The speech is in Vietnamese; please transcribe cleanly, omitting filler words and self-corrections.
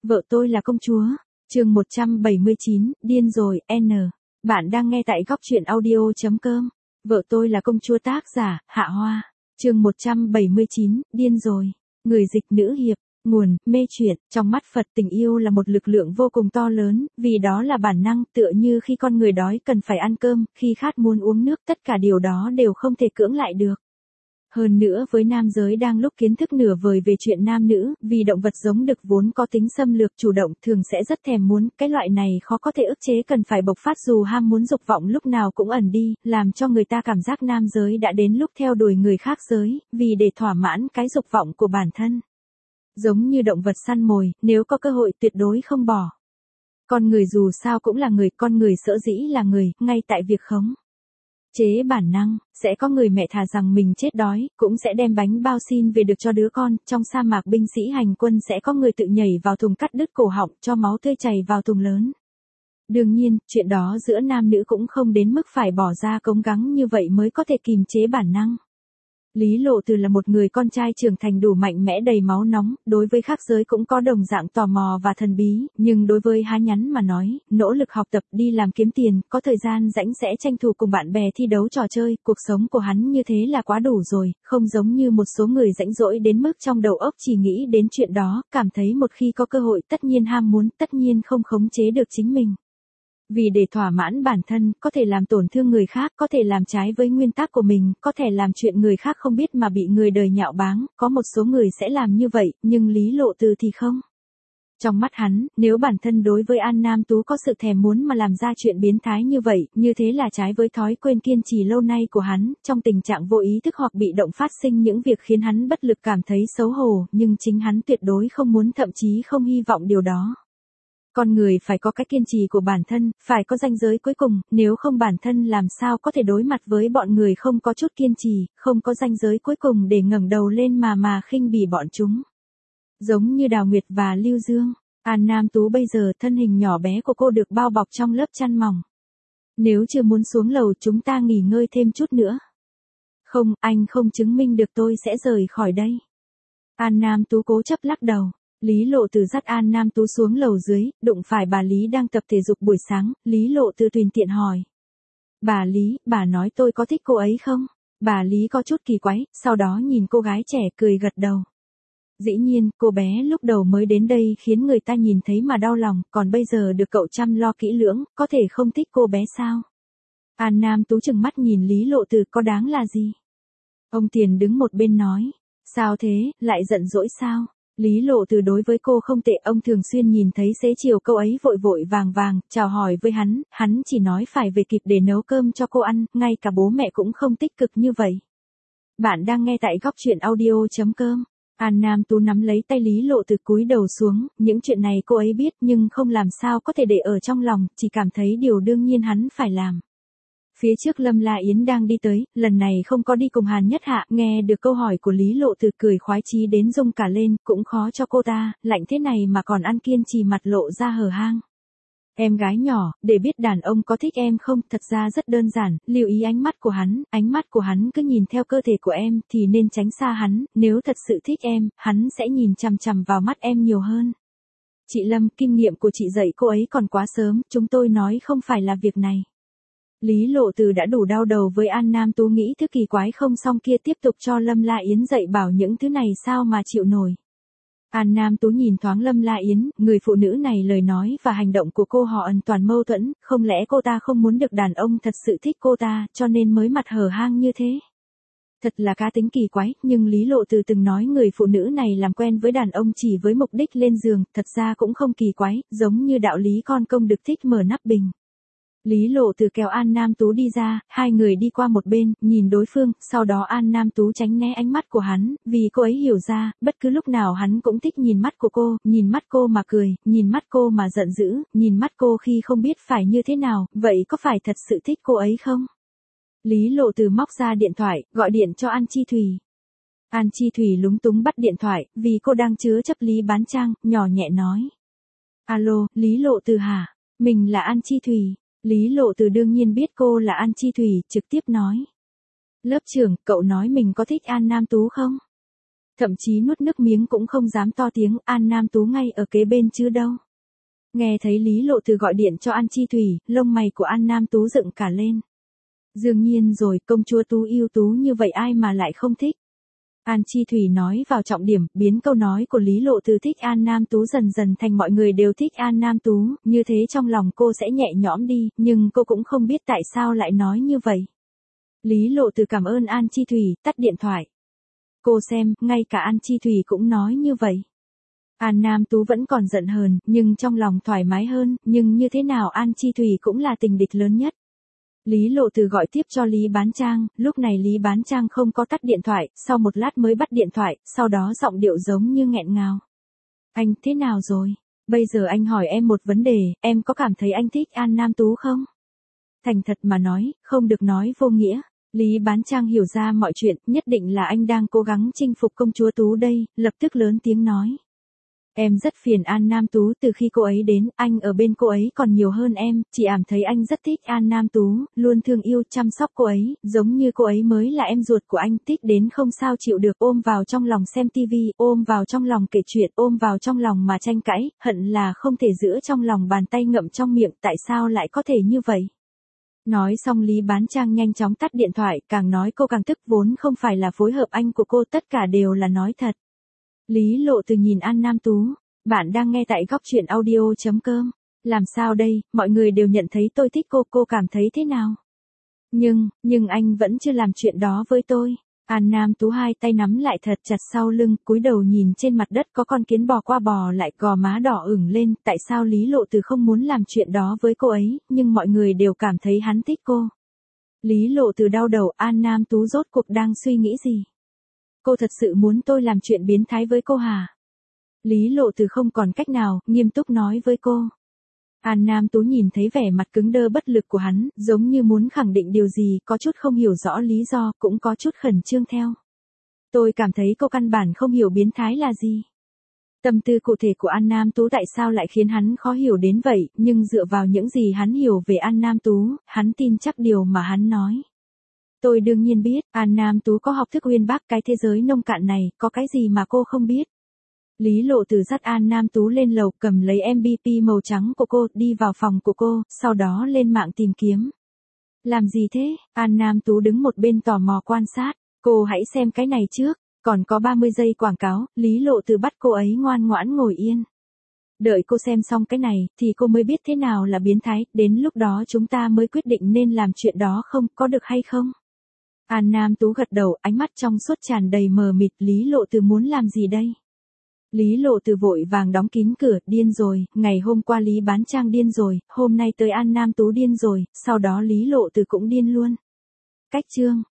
Vợ tôi là công chúa. Chương 179, điên rồi, N. Bạn đang nghe tại góc truyện audio.com. Vợ tôi là công chúa, tác giả, Hạ Hoa. Chương 179, điên rồi. Người dịch nữ hiệp. Nguồn, mê truyện. Trong mắt Phật, tình yêu là một lực lượng vô cùng to lớn, vì đó là bản năng, tựa như khi con người đói cần phải ăn cơm, khi khát muốn uống nước, tất cả điều đó đều không thể cưỡng lại được. Hơn nữa với nam giới đang lúc kiến thức nửa vời về chuyện nam nữ, vì động vật giống đực vốn có tính xâm lược chủ động thường sẽ rất thèm muốn, cái loại này khó có thể ức chế, cần phải bộc phát, dù ham muốn dục vọng lúc nào cũng ẩn đi, làm cho người ta cảm giác nam giới đã đến lúc theo đuổi người khác giới, vì để thỏa mãn cái dục vọng của bản thân. Giống như động vật săn mồi, nếu có cơ hội tuyệt đối không bỏ. Con người dù sao cũng là người, con người sở dĩ là người, ngay tại việc khống chế bản năng, sẽ có người mẹ thà rằng mình chết đói, cũng sẽ đem bánh bao xin về được cho đứa con, trong sa mạc binh sĩ hành quân sẽ có người tự nhảy vào thùng cắt đứt cổ họng, cho máu tươi chảy vào thùng lớn. Đương nhiên, chuyện đó giữa nam nữ cũng không đến mức phải bỏ ra cống gắng như vậy mới có thể kìm chế bản năng. Lý Lộ Từ là một người con trai trưởng thành đủ mạnh mẽ, đầy máu nóng, đối với khác giới cũng có đồng dạng tò mò và thần bí, nhưng đối với há nhắn mà nói, nỗ lực học tập, đi làm kiếm tiền, có thời gian rảnh sẽ tranh thủ cùng bạn bè thi đấu trò chơi, cuộc sống của hắn như thế là quá đủ rồi, không giống như một số người rãnh rỗi đến mức trong đầu óc chỉ nghĩ đến chuyện đó, cảm thấy một khi có cơ hội tất nhiên ham muốn, tất nhiên không khống chế được chính mình. Vì để thỏa mãn bản thân, có thể làm tổn thương người khác, có thể làm trái với nguyên tắc của mình, có thể làm chuyện người khác không biết mà bị người đời nhạo báng, có một số người sẽ làm như vậy, nhưng Lý Lộ Từ thì không. Trong mắt hắn, nếu bản thân đối với An Nam Tú có sự thèm muốn mà làm ra chuyện biến thái như vậy, như thế là trái với thói quen kiên trì lâu nay của hắn, trong tình trạng vô ý thức hoặc bị động phát sinh những việc khiến hắn bất lực, cảm thấy xấu hổ, nhưng chính hắn tuyệt đối không muốn, thậm chí không hy vọng điều đó. Con người phải có cái kiên trì của bản thân, phải có ranh giới cuối cùng, nếu không bản thân làm sao có thể đối mặt với bọn người không có chút kiên trì, không có ranh giới cuối cùng để ngẩng đầu lên mà khinh bỉ bọn chúng. Giống như Đào Nguyệt và Lưu Dương, An Nam Tú bây giờ thân hình nhỏ bé của cô được bao bọc trong lớp chăn mỏng. Nếu chưa muốn xuống lầu chúng ta nghỉ ngơi thêm chút nữa. Không, anh không chứng minh được, tôi sẽ rời khỏi đây. An Nam Tú cố chấp lắc đầu. Lý Lộ Từ dắt An Nam Tú xuống lầu dưới, đụng phải bà Lý đang tập thể dục buổi sáng, Lý Lộ Từ tùy tiện hỏi. Bà Lý, bà nói tôi có thích cô ấy không? Bà Lý có chút kỳ quái, sau đó nhìn cô gái trẻ cười gật đầu. Dĩ nhiên, cô bé lúc đầu mới đến đây khiến người ta nhìn thấy mà đau lòng, còn bây giờ được cậu chăm lo kỹ lưỡng, có thể không thích cô bé sao? An Nam Tú trừng mắt nhìn Lý Lộ Từ, có đáng là gì? Ông Tiền đứng một bên nói. Sao thế, lại giận dỗi sao? Lý Lộ Từ đối với cô không tệ, ông thường xuyên nhìn thấy xế chiều câu ấy vội vội vàng, chào hỏi với hắn chỉ nói phải về kịp để nấu cơm cho cô ăn, ngay cả bố mẹ cũng không tích cực như vậy. Bạn đang nghe tại góc truyện audio.com. An Nam Tú nắm lấy tay Lý Lộ Từ cúi đầu xuống, những chuyện này cô ấy biết nhưng không làm sao có thể để ở trong lòng, chỉ cảm thấy điều đương nhiên hắn phải làm. Phía trước Lâm La Yến đang đi tới, lần này không có đi cùng Hàn Nhất Hạ, nghe được câu hỏi của Lý Lộ Từ cười khoái chí đến rung cả lên, cũng khó cho cô ta, lạnh thế này mà còn ăn, kiên trì, mặt lộ ra hở hang. Em gái nhỏ, để biết đàn ông có thích em không, thật ra rất đơn giản, lưu ý ánh mắt của hắn cứ nhìn theo cơ thể của em, thì nên tránh xa hắn, nếu thật sự thích em, hắn sẽ nhìn chằm chằm vào mắt em nhiều hơn. Chị Lâm, kinh nghiệm của chị dạy cô ấy còn quá sớm, chúng tôi nói không phải là việc này. Lý Lộ Từ đã đủ đau đầu với An Nam Tú, nghĩ thứ kỳ quái không xong kia tiếp tục cho Lâm La Yến dạy bảo những thứ này sao mà chịu nổi. An Nam Tú nhìn thoáng Lâm La Yến, người phụ nữ này lời nói và hành động của cô họ hoàn toàn mâu thuẫn, không lẽ cô ta không muốn được đàn ông thật sự thích cô ta, cho nên mới mặt hở hang như thế. Thật là cá tính kỳ quái, nhưng Lý Lộ Từ từng nói người phụ nữ này làm quen với đàn ông chỉ với mục đích lên giường, thật ra cũng không kỳ quái, giống như đạo lý con công được thích mở nắp bình. Lý Lộ Từ kéo An Nam Tú đi ra, hai người đi qua một bên, nhìn đối phương, sau đó An Nam Tú tránh né ánh mắt của hắn, vì cô ấy hiểu ra, bất cứ lúc nào hắn cũng thích nhìn mắt của cô, nhìn mắt cô mà cười, nhìn mắt cô mà giận dữ, nhìn mắt cô khi không biết phải như thế nào, vậy có phải thật sự thích cô ấy không? Lý Lộ Từ móc ra điện thoại, gọi điện cho An Chi Thùy. An Chi Thùy lúng túng bắt điện thoại, vì cô đang chứa chấp Lý Bán Trang, nhỏ nhẹ nói. Alo, Lý Lộ Từ hả? Mình là An Chi Thùy. Lý Lộ Từ đương nhiên biết cô là An Chi Thùy, trực tiếp nói. Lớp trưởng, cậu nói mình có thích An Nam Tú không? Thậm chí nuốt nước miếng cũng không dám to tiếng, An Nam Tú ngay ở kế bên chứ đâu. Nghe thấy Lý Lộ Từ gọi điện cho An Chi Thủy, lông mày của An Nam Tú dựng cả lên. Đương nhiên rồi, công chúa Tú ưu tú như vậy ai mà lại không thích. An Chi Thủy nói vào trọng điểm, biến câu nói của Lý Lộ Từ thích An Nam Tú dần dần thành mọi người đều thích An Nam Tú, như thế trong lòng cô sẽ nhẹ nhõm đi, nhưng cô cũng không biết tại sao lại nói như vậy. Lý Lộ Từ cảm ơn An Chi Thủy, tắt điện thoại. Cô xem, ngay cả An Chi Thủy cũng nói như vậy. An Nam Tú vẫn còn giận hờn, nhưng trong lòng thoải mái hơn, nhưng như thế nào An Chi Thủy cũng là tình địch lớn nhất. Lý Lộ Từ gọi tiếp cho Lý Bán Trang, lúc này Lý Bán Trang không có tắt điện thoại, sau một lát mới bắt điện thoại, sau đó giọng điệu giống như nghẹn ngào. Anh, thế nào rồi? Bây giờ anh hỏi em một vấn đề, em có cảm thấy anh thích An Nam Tú không? Thành thật mà nói, không được nói vô nghĩa. Lý Bán Trang hiểu ra mọi chuyện, nhất định là anh đang cố gắng chinh phục công chúa Tú đây, lập tức lớn tiếng nói. Em rất phiền An Nam Tú, từ khi cô ấy đến, anh ở bên cô ấy còn nhiều hơn em, chị ảm thấy anh rất thích An Nam Tú, luôn thương yêu chăm sóc cô ấy, giống như cô ấy mới là em ruột của anh, thích đến không sao chịu được, ôm vào trong lòng xem tivi, ôm vào trong lòng kể chuyện, ôm vào trong lòng mà tranh cãi, hận là không thể giữ trong lòng bàn tay ngậm trong miệng, tại sao lại có thể như vậy? Nói xong Lý Bán Trang nhanh chóng tắt điện thoại, càng nói cô càng tức, vốn không phải là phối hợp anh của cô, tất cả đều là nói thật. Lý Lộ Từ nhìn An Nam Tú, bạn đang nghe tại góc truyện audio.com. Làm sao đây, mọi người đều nhận thấy tôi thích cô cảm thấy thế nào? Nhưng anh vẫn chưa làm chuyện đó với tôi. An Nam Tú hai tay nắm lại thật chặt sau lưng, cúi đầu nhìn trên mặt đất có con kiến bò qua bò lại, gò má đỏ ửng lên, tại sao Lý Lộ Từ không muốn làm chuyện đó với cô ấy, nhưng mọi người đều cảm thấy hắn thích cô. Lý Lộ Từ đau đầu, An Nam Tú rốt cuộc đang suy nghĩ gì? Cô thật sự muốn tôi làm chuyện biến thái với cô hả? Lý Lộ Từ không còn cách nào, nghiêm túc nói với cô. An Nam Tú nhìn thấy vẻ mặt cứng đơ bất lực của hắn, giống như muốn khẳng định điều gì, có chút không hiểu rõ lý do, cũng có chút khẩn trương theo. Tôi cảm thấy cô căn bản không hiểu biến thái là gì. Tâm tư cụ thể của An Nam Tú tại sao lại khiến hắn khó hiểu đến vậy, nhưng dựa vào những gì hắn hiểu về An Nam Tú, hắn tin chắc điều mà hắn nói. Tôi đương nhiên biết, An Nam Tú có học thức uyên bác, cái thế giới nông cạn này, có cái gì mà cô không biết. Lý Lộ Từ dắt An Nam Tú lên lầu, cầm lấy MVP màu trắng của cô, đi vào phòng của cô, sau đó lên mạng tìm kiếm. Làm gì thế? An Nam Tú đứng một bên tò mò quan sát. Cô hãy xem cái này trước, còn có 30 giây quảng cáo, Lý Lộ Từ bắt cô ấy ngoan ngoãn ngồi yên. Đợi cô xem xong cái này, thì cô mới biết thế nào là biến thái, đến lúc đó chúng ta mới quyết định nên làm chuyện đó không, có được hay không? An Nam Tú gật đầu, ánh mắt trong suốt tràn đầy mờ mịt, Lý Lộ Từ muốn làm gì đây? Lý Lộ Từ vội vàng đóng kín cửa, điên rồi, ngày hôm qua Lý Bán Trang điên rồi, hôm nay tới An Nam Tú điên rồi, sau đó Lý Lộ Từ cũng điên luôn. Cách chương